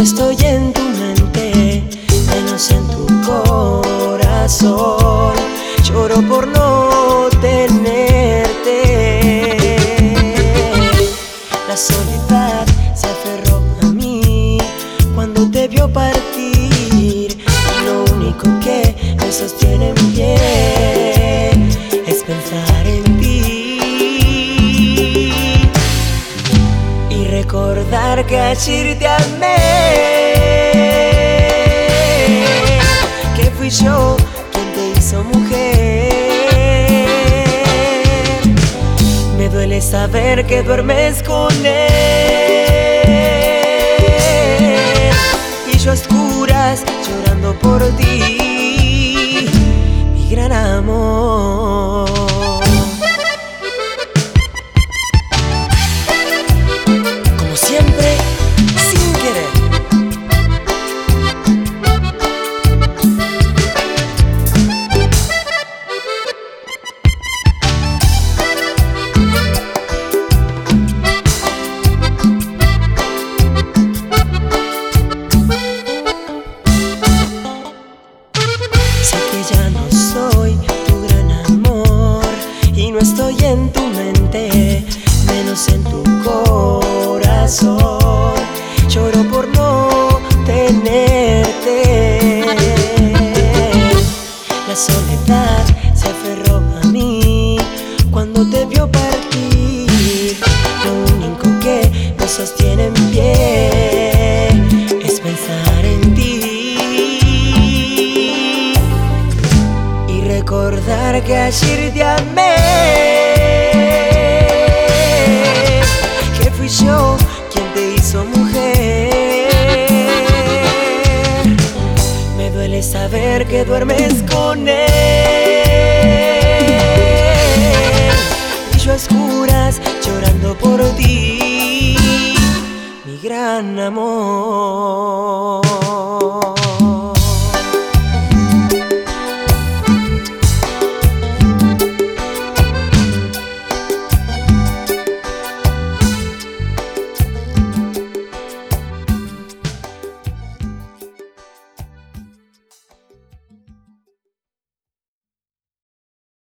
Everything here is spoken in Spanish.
estoy en tu mente, menos en tu corazón. Lloro por no tenerte. La soledad se aferró a mí cuando te vio partir, y lo único que me sostiene en pie es pensar en ti y recordar que ayer te amé, que fui yo quien te hizo mujer. Me duele saber que duermes con él y yo a oscuras llorando por ti, mi gran amor. Como siempre, sin querer. Sé que ya no soy tu gran amor y no estoy en tu mente, menos en tu corazón. Lloro por no tenerte. La soledad se aferró a mí cuando te vio partir. Lo único que me sostiene en pie es pensar en ti y recordar que ayer te amé, que fui yo quien te hizo mujer. Me duele saber que duermes con él y yo a oscuras llorando por ti, mi gran amor.